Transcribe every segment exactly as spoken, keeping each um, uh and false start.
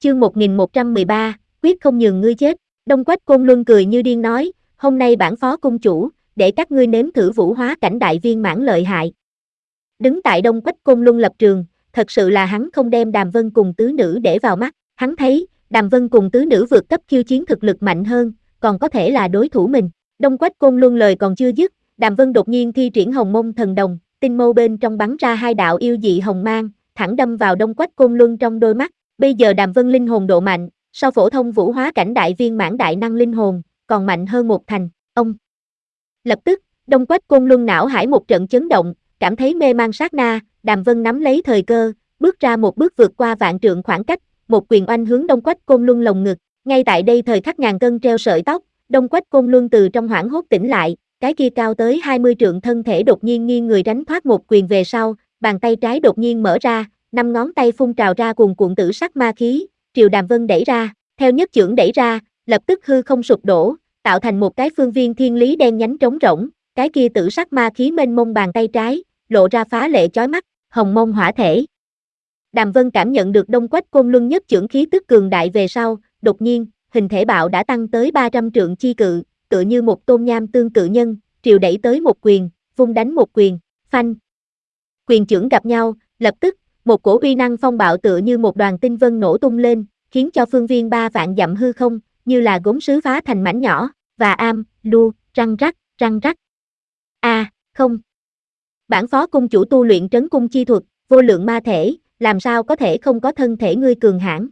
Chương một nghìn một trăm mười ba, quyết không nhường ngươi chết. Đông Quách Côn Luân cười như điên nói, hôm nay bản phó cung chủ, để các ngươi nếm thử vũ hóa cảnh đại viên mãn lợi hại. Đứng tại Đông Quách Côn Luân lập trường, thật sự là hắn không đem Đàm Vân cùng tứ nữ để vào mắt, hắn thấy, Đàm Vân cùng tứ nữ vượt cấp khiêu chiến thực lực mạnh hơn, còn có thể là đối thủ mình. Đông Quách Côn Luân lời còn chưa dứt, Đàm Vân đột nhiên thi triển Hồng Mông Thần Đồng, tinh mâu bên trong bắn ra hai đạo yêu dị hồng mang, thẳng đâm vào Đông Quách Côn Luân trong đôi mắt. Bây giờ Đàm Vân linh hồn độ mạnh, so phổ thông vũ hóa cảnh đại viên mãn đại năng linh hồn, còn mạnh hơn một thành. Ông. Lập tức, Đông Quách Côn Luân não hải một trận chấn động, cảm thấy mê man sát na, Đàm Vân nắm lấy thời cơ, bước ra một bước vượt qua vạn trượng khoảng cách, một quyền oanh hướng Đông Quách Côn Luân lồng ngực. Ngay tại đây thời khắc ngàn cân treo sợi tóc, Đông Quách Côn Luân từ trong hoảng hốt tỉnh lại, cái kia cao tới hai mươi trượng thân thể đột nhiên nghiêng người tránh thoát một quyền về sau, bàn tay trái đột nhiên mở ra, năm ngón tay phun trào ra cuồn cuộn tử sắc ma khí, triều Đàm Vân đẩy ra, theo nhất chưởng đẩy ra, lập tức hư không sụp đổ, tạo thành một cái phương viên thiên lý đen nhánh trống rỗng, cái kia tử sắc ma khí mênh mông bàn tay trái, lộ ra phá lệ chói mắt, hồng mông hỏa thể. Đàm Vân cảm nhận được Đông Quách Côn Luân nhất chưởng khí tức cường đại về sau, đột nhiên, hình thể bạo đã tăng tới ba trăm trượng chi cự, tựa như một tôn nham tương cự nhân, triều đẩy tới một quyền, vung đánh một quyền, phanh. Quyền chưởng gặp nhau, lập tức, một cổ uy năng phong bạo tựa như một đoàn tinh vân nổ tung lên, khiến cho phương viên ba vạn dặm hư không, như là gốm sứ phá thành mảnh nhỏ, và am, lu, răng rắc, răng rắc. A, à, không. Bản phó cung chủ tu luyện trấn cung chi thuật, vô lượng ma thể, làm sao có thể không có thân thể ngươi cường hãn.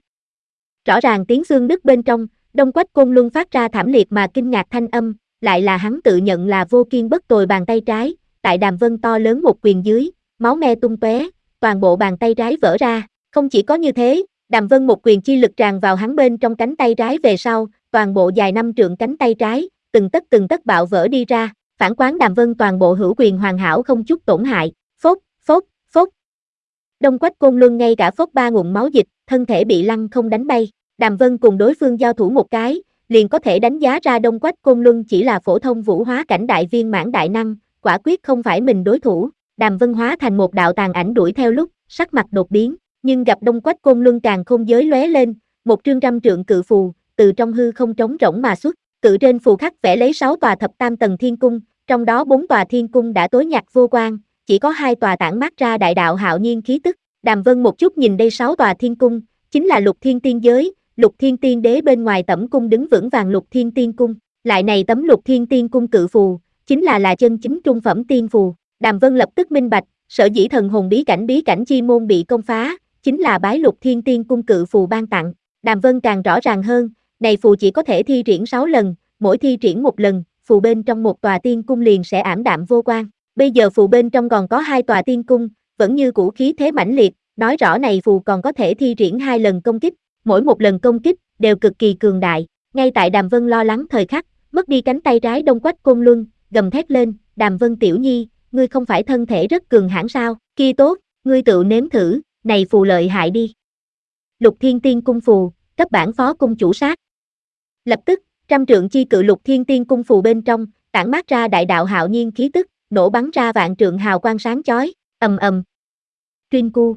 Rõ ràng tiếng xương đứt bên trong, Đông Quách Côn Luân phát ra thảm liệt mà kinh ngạc thanh âm, lại là hắn tự nhận là vô kiên bất tồi bàn tay trái, tại Đàm Vân to lớn một quyền dưới, máu me tung tóe, toàn bộ bàn tay trái vỡ ra, không chỉ có như thế, Đàm Vân một quyền chi lực tràn vào hắn bên trong cánh tay trái về sau, toàn bộ dài năm trượng cánh tay trái, từng tấc từng tấc bạo vỡ đi ra, phản quán Đàm Vân toàn bộ hữu quyền hoàn hảo không chút tổn hại, phốc, phốc, phốc. Đông Quách Côn Luân ngay cả phốc ba ngụm máu dịch, thân thể bị lăn không đánh bay, Đàm Vân cùng đối phương giao thủ một cái, liền có thể đánh giá ra Đông Quách Côn Luân chỉ là phổ thông vũ hóa cảnh đại viên mãn đại năng, quả quyết không phải mình đối thủ. Đàm Vân hóa thành một đạo tàn ảnh đuổi theo lúc, sắc mặt đột biến, nhưng gặp Đông Quách Côn Luân càng không giới lóe lên, một trương trăm trượng cự phù, từ trong hư không trống rỗng mà xuất, cự trên phù khắc vẽ lấy sáu tòa thập tam tầng thiên cung, trong đó bốn tòa thiên cung đã tối nhạt vô quang, chỉ có hai tòa tản mát ra đại đạo hạo nhiên khí tức. Đàm Vân một chút nhìn đây sáu tòa thiên cung, chính là Lục Thiên Tiên giới, Lục Thiên Tiên đế bên ngoài tẩm cung đứng vững vàng Lục Thiên Tiên cung, lại này tấm Lục Thiên Tiên cung cự phù, chính là là chân chính trung phẩm tiên phù. Đàm Vân lập tức minh bạch, sở dĩ thần hồn bí cảnh bí cảnh chi môn bị công phá, chính là bái Lục Thiên Tiên cung cự phù ban tặng. Đàm Vân càng rõ ràng hơn, này phù chỉ có thể thi triển sáu lần, mỗi thi triển một lần, phù bên trong một tòa tiên cung liền sẽ ảm đạm vô quang. Bây giờ phù bên trong còn có hai tòa tiên cung, vẫn như cũ khí thế mãnh liệt, nói rõ này phù còn có thể thi triển hai lần công kích, mỗi một lần công kích đều cực kỳ cường đại. Ngay tại Đàm Vân lo lắng thời khắc, mất đi cánh tay trái Đông Quách Côn Luân, gầm thét lên, Đàm Vân tiểu nhi, ngươi không phải thân thể rất cường hãn sao, kia tốt, ngươi tự nếm thử, này phù lợi hại đi. Lục Thiên Tiên cung phù, cấp bản phó cung chủ sát. Lập tức, trăm trượng chi cự Lục Thiên Tiên cung phù bên trong, tản mát ra đại đạo hạo nhiên khí tức, nổ bắn ra vạn trượng hào quang sáng chói, ầm ầm. Tuyên cu.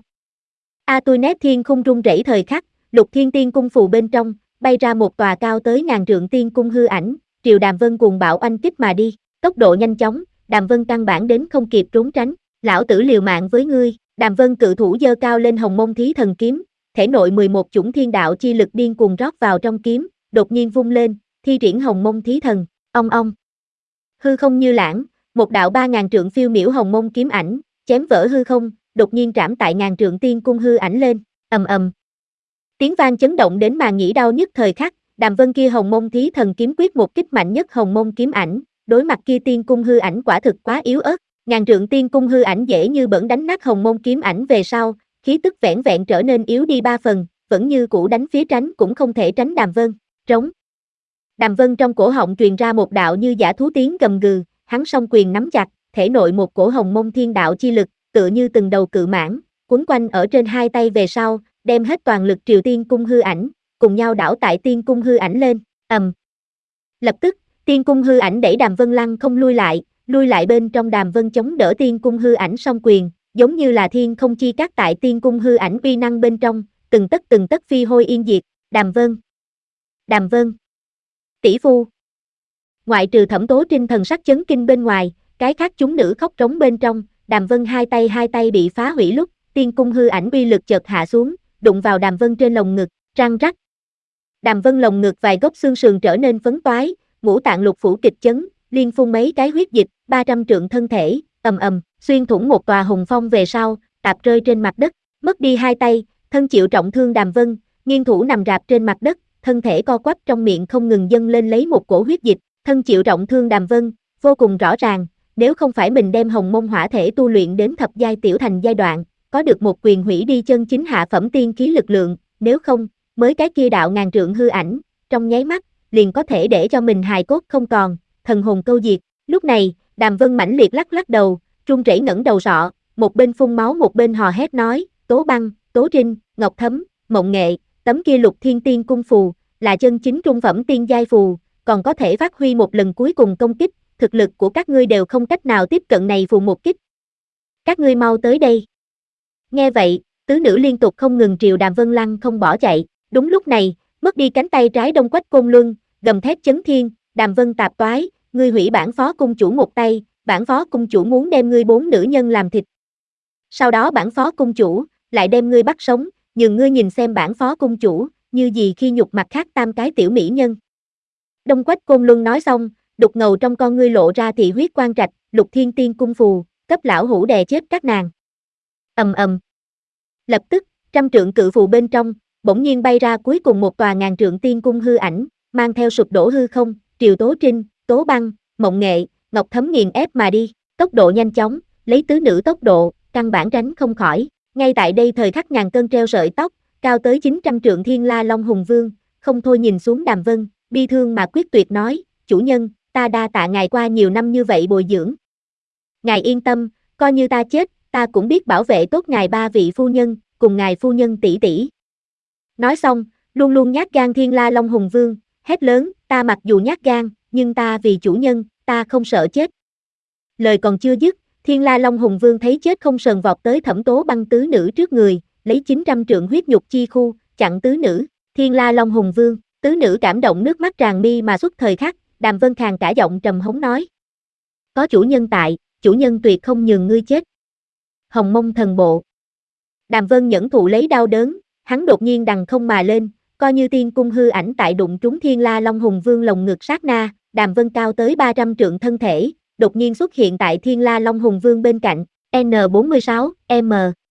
A Tui nét thiên khung rung rẩy thời khắc, Lục Thiên Tiên cung phù bên trong, bay ra một tòa cao tới ngàn trượng tiên cung hư ảnh, triều Đàm Vân cuồng bạo oanh kích mà đi, tốc độ nhanh chóng, Đàm Vân căn bản đến không kịp trốn tránh, lão tử liều mạng với ngươi. Đàm Vân cự thủ giơ cao lên Hồng Mông Thí Thần kiếm, thể nội mười một chủng thiên đạo chi lực điên cuồng rót vào trong kiếm, đột nhiên vung lên, thi triển Hồng Mông Thí Thần, ong ong. Hư không như lãng, một đạo ba ngàn trượng phiêu miểu Hồng Mông kiếm ảnh, chém vỡ hư không, đột nhiên trảm tại ngàn trượng tiên cung hư ảnh lên, ầm ầm. Tiếng vang chấn động đến màng nhĩ đau nhức thời khắc, Đàm Vân kia Hồng Mông Thí Thần kiếm quyết một kích mạnh nhất Hồng Mông kiếm ảnh, đối mặt kia tiên cung hư ảnh quả thực quá yếu ớt, ngàn trượng tiên cung hư ảnh dễ như bỡn đánh nát Hồng Mông kiếm ảnh về sau, khí tức vẻn vẹn trở nên yếu đi ba phần, vẫn như cũ đánh phía tránh cũng không thể tránh Đàm Vân. Trống. Đàm Vân trong cổ họng truyền ra một đạo như dã thú tiếng gầm gừ, hắn song quyền nắm chặt, thể nội một cổ Hồng Mông thiên đạo chi lực, tựa như từng đầu cự mãng, quấn quanh ở trên hai tay về sau, đem hết toàn lực triều tiên cung hư ảnh, cùng nhau đảo tại tiên cung hư ảnh lên, ầm. Lập tức, tiên cung hư ảnh đẩy Đàm Vân lăn không lui lại, lui lại bên trong Đàm Vân chống đỡ tiên cung hư ảnh song quyền, giống như là thiên không chi cát tại tiên cung hư ảnh uy năng bên trong, từng tấc từng tấc phi hôi yên diệt. Đàm Vân, Đàm Vân, tỷ phu. Ngoại trừ Thẩm Tố Trinh thần sắc chấn kinh bên ngoài, cái khác chúng nữ khóc trống bên trong. Đàm Vân hai tay hai tay bị phá hủy lúc, tiên cung hư ảnh uy lực chợt hạ xuống, đụng vào Đàm Vân trên lồng ngực, răng rắc. Đàm Vân lồng ngực vài gốc xương sườn trở nên phấn toái, ngũ tạng lục phủ kịch chấn, liên phun mấy cái huyết dịch, ba trăm trượng thân thể, ầm ầm, xuyên thủng một tòa hùng phong về sau, tạp rơi trên mặt đất, mất đi hai tay, thân chịu trọng thương Đàm Vân, nghiêng thủ nằm rạp trên mặt đất, thân thể co quắp trong miệng không ngừng dâng lên lấy một cổ huyết dịch, thân chịu trọng thương Đàm Vân, vô cùng rõ ràng, nếu không phải mình đem Hồng Mông Hỏa thể tu luyện đến thập giai tiểu thành giai đoạn, có được một quyền hủy đi chân chính hạ phẩm tiên khí lực lượng, nếu không, mới cái kia đạo ngàn trượng hư ảnh, trong nháy mắt, liền có thể để cho mình hài cốt không còn, thần hồn câu diệt. Lúc này, Đàm Vân mãnh liệt lắc lắc đầu, run rẩy ngẩng đầu sọ, một bên phun máu một bên hò hét nói, Tố Băng, Tố Trinh, Ngọc Thấm, Mộng Nghệ, tấm kia Lục Thiên Tiên cung phù, là chân chính trung phẩm tiên giai phù, còn có thể phát huy một lần cuối cùng công kích, thực lực của các ngươi đều không cách nào tiếp cận này phù một kích. Các ngươi mau tới đây. Nghe vậy, tứ nữ liên tục không ngừng triều Đàm Vân lăng không bỏ chạy, đúng lúc này, mất đi cánh tay trái Đông Quách Côn Luân, gầm thét chấn thiên, Đàm Vân tạp toái, ngươi hủy bản phó cung chủ một tay, bản phó cung chủ muốn đem ngươi bốn nữ nhân làm thịt. Sau đó bản phó cung chủ, lại đem ngươi bắt sống, nhường ngươi nhìn xem bản phó cung chủ, như gì khi nhục mặt khác tam cái tiểu mỹ nhân. Đông Quách Côn Luân nói xong, đục ngầu trong con ngươi lộ ra thị huyết quang trạch, Lục Thiên Tiên cung phù, cấp lão hủ đè chết các nàng. Ầm ầm. Lập tức, trăm trượng cự phù bên trong, bỗng nhiên bay ra cuối cùng một tòa ngàn trượng tiên cung hư ảnh, mang theo sụp đổ hư không, triều Tố Trinh, Tố Băng, Mộng Nghệ, Ngọc Thấm nghiền ép mà đi, tốc độ nhanh chóng, lấy tứ nữ tốc độ, căn bản tránh không khỏi. Ngay tại đây thời khắc ngàn cân treo sợi tóc, cao tới chín trăm trượng Thiên La Long Hùng Vương, không thôi nhìn xuống Đàm Vân, bi thương mà quyết tuyệt nói, chủ nhân, ta đa tạ ngài qua nhiều năm như vậy bồi dưỡng. Ngài yên tâm, coi như ta chết, ta cũng biết bảo vệ tốt ngài ba vị phu nhân, cùng ngài phu nhân tỷ tỷ. Nói xong, luôn luôn nhát gan Thiên La Long Hùng Vương, hét lớn, ta mặc dù nhát gan, nhưng ta vì chủ nhân, ta không sợ chết. Lời còn chưa dứt, Thiên La Long Hùng Vương thấy chết không sờn vọt tới Thẩm Tố Băng tứ nữ trước người, lấy chín trăm trượng huyết nhục chi khu, chặn tứ nữ. Thiên La Long Hùng Vương, tứ nữ cảm động nước mắt tràn mi mà xuất thời khắc, Đàm Vân khàn cả giọng trầm hống nói. Có chủ nhân tại, chủ nhân tuyệt không nhường ngươi chết. Hồng Mông thần bộ. Đàm Vân nhẫn thụ lấy đau đớn, hắn đột nhiên đằng không mà lên, coi như tiên cung hư ảnh tại đụng trúng Thiên La Long Hùng Vương lồng ngực sát na, Đàm Vân cao tới ba trăm trượng thân thể, đột nhiên xuất hiện tại Thiên La Long Hùng Vương bên cạnh, N bốn mươi sáu, M.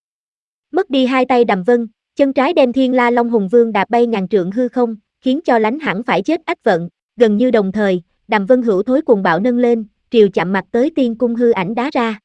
Mất đi hai tay Đàm Vân, chân trái đem Thiên La Long Hùng Vương đạp bay ngàn trượng hư không, khiến cho lánh hẳn phải chết ách vận, gần như đồng thời, Đàm Vân hữu thối cuồng bạo nâng lên, triều chạm mặt tới tiên cung hư ảnh đá ra.